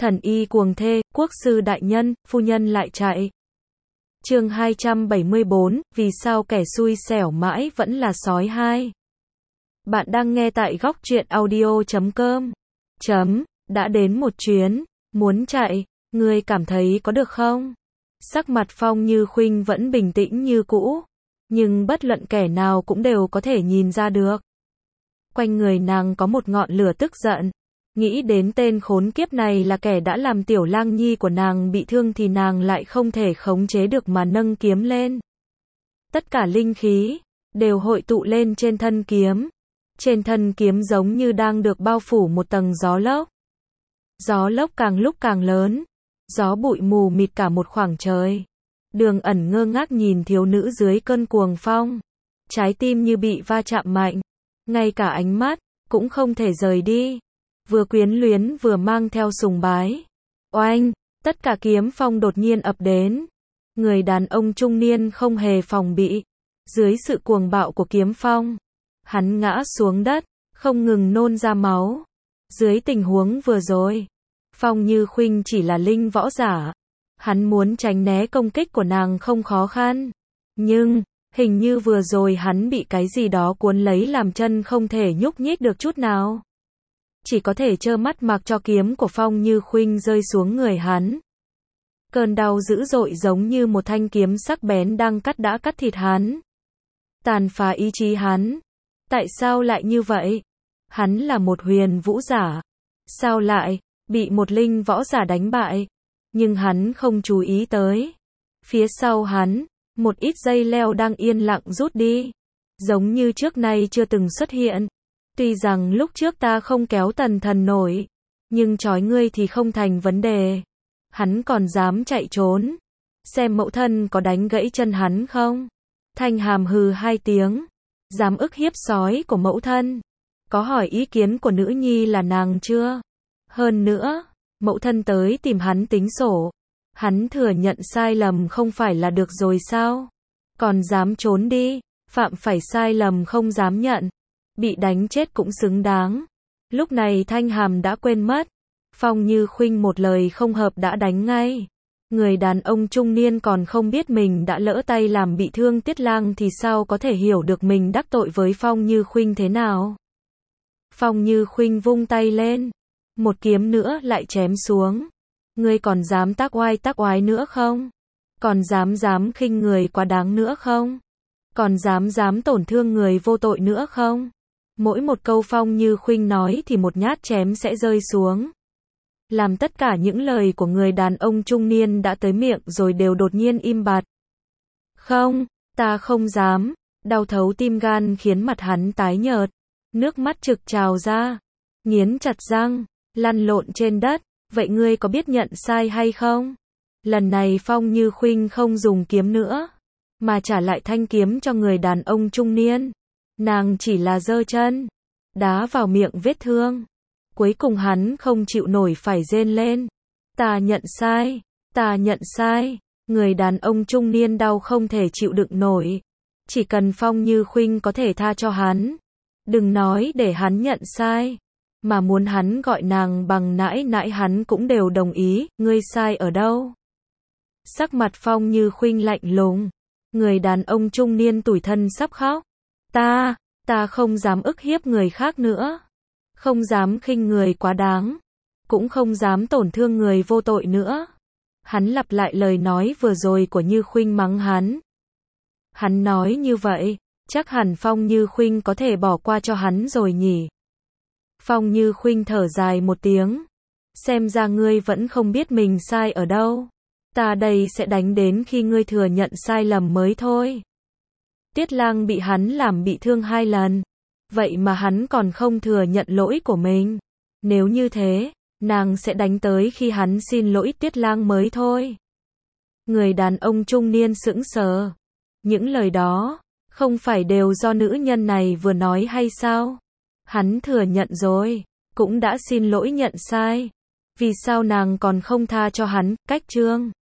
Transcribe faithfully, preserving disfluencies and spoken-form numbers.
Thần y cuồng thê, quốc sư đại nhân, phu nhân lại chạy. Chương hai trăm bảy mươi bốn, vì sao kẻ xui xẻo mãi vẫn là sói hai. Bạn đang nghe tại góc truyện audio chấm com. Chấm, đã đến một chuyến, muốn chạy, ngươi cảm thấy có được không? Sắc mặt Phong Như Khuynh vẫn bình tĩnh như cũ, nhưng bất luận kẻ nào cũng đều có thể nhìn ra được. Quanh người nàng có một ngọn lửa tức giận. Nghĩ đến tên khốn kiếp này là kẻ đã làm tiểu lang nhi của nàng bị thương thì nàng lại không thể khống chế được mà nâng kiếm lên. Tất cả linh khí đều hội tụ lên trên thân kiếm. Trên thân kiếm giống như đang được bao phủ một tầng gió lốc. Gió lốc càng lúc càng lớn, gió bụi mù mịt cả một khoảng trời. Đường Ẩn ngơ ngác nhìn thiếu nữ dưới cơn cuồng phong, trái tim như bị va chạm mạnh, ngay cả ánh mắt cũng không thể rời đi. Vừa quyến luyến vừa mang theo sùng bái. Oanh, tất cả kiếm phong đột nhiên ập đến. Người đàn ông trung niên không hề phòng bị. Dưới sự cuồng bạo của kiếm phong, hắn ngã xuống đất, không ngừng nôn ra máu. Dưới tình huống vừa rồi, Phong Như Khuynh chỉ là linh võ giả. Hắn muốn tránh né công kích của nàng không khó khăn. Nhưng, hình như vừa rồi hắn bị cái gì đó cuốn lấy làm chân không thể nhúc nhích được chút nào. Chỉ có thể trơ mắt mặc cho kiếm của Phong Như Khuynh rơi xuống người hắn. Cơn đau dữ dội giống như một thanh kiếm sắc bén đang cắt đã cắt thịt hắn. Tàn phá ý chí hắn. Tại sao lại như vậy? Hắn là một huyền vũ giả. Sao lại bị một linh võ giả đánh bại? Nhưng hắn không chú ý tới. Phía sau hắn, một ít dây leo đang yên lặng rút đi. Giống như trước nay chưa từng xuất hiện. Tuy rằng lúc trước ta không kéo tần thần nổi, nhưng trói ngươi thì không thành vấn đề. Hắn còn dám chạy trốn. Xem mẫu thân có đánh gãy chân hắn không? Thanh Hàm hừ hai tiếng. Dám ức hiếp sói của mẫu thân. Có hỏi ý kiến của nữ nhi là nàng chưa? Hơn nữa, mẫu thân tới tìm hắn tính sổ. Hắn thừa nhận sai lầm không phải là được rồi sao? Còn dám trốn đi, phạm phải sai lầm không dám nhận. Bị đánh chết cũng xứng đáng. Lúc này Thanh Hàm đã quên mất. Phong Như Khuynh một lời không hợp đã đánh ngay. Người đàn ông trung niên còn không biết mình đã lỡ tay làm bị thương Tiết Lang thì sao có thể hiểu được mình đắc tội với Phong Như Khuynh thế nào. Phong Như Khuynh vung tay lên. Một kiếm nữa lại chém xuống. Ngươi còn dám tác oai tác oái nữa không? Còn dám dám khinh người quá đáng nữa không? Còn dám dám tổn thương người vô tội nữa không? Mỗi một câu Phong Như Khuynh nói thì một nhát chém sẽ rơi xuống. Làm tất cả những lời của người đàn ông trung niên đã tới miệng rồi đều đột nhiên im bặt. Không, ta không dám. Đau thấu tim gan khiến mặt hắn tái nhợt. Nước mắt trực trào ra. Nghiến chặt răng, lăn lộn trên đất. Vậy ngươi có biết nhận sai hay không? Lần này Phong Như Khuynh không dùng kiếm nữa, mà trả lại thanh kiếm cho người đàn ông trung niên. Nàng chỉ là giơ chân đá vào miệng vết thương. Cuối cùng hắn không chịu nổi phải rên lên. Ta nhận sai, ta nhận sai. Người đàn ông trung niên đau không thể chịu đựng nổi. Chỉ cần Phong Như Khuynh có thể tha cho hắn. Đừng nói để hắn nhận sai, mà muốn hắn gọi nàng bằng nãi nãi hắn cũng đều đồng ý. Ngươi sai ở đâu? Sắc mặt Phong Như Khuynh lạnh lùng. Người đàn ông trung niên tủi thân sắp khóc. Ta, ta không dám ức hiếp người khác nữa. Không dám khinh người quá đáng. Cũng không dám tổn thương người vô tội nữa. Hắn lặp lại lời nói vừa rồi của Như Khuynh mắng hắn. Hắn nói như vậy, chắc hẳn Phong Như Khuynh có thể bỏ qua cho hắn rồi nhỉ. Phong Như Khuynh thở dài một tiếng. Xem ra ngươi vẫn không biết mình sai ở đâu. Ta đây sẽ đánh đến khi ngươi thừa nhận sai lầm mới thôi. Tiết Lang bị hắn làm bị thương hai lần. Vậy mà hắn còn không thừa nhận lỗi của mình. Nếu như thế, nàng sẽ đánh tới khi hắn xin lỗi Tiết Lang mới thôi. Người đàn ông trung niên sững sờ. Những lời đó, không phải đều do nữ nhân này vừa nói hay sao? Hắn thừa nhận rồi, cũng đã xin lỗi nhận sai. Vì sao nàng còn không tha cho hắn? Cách trương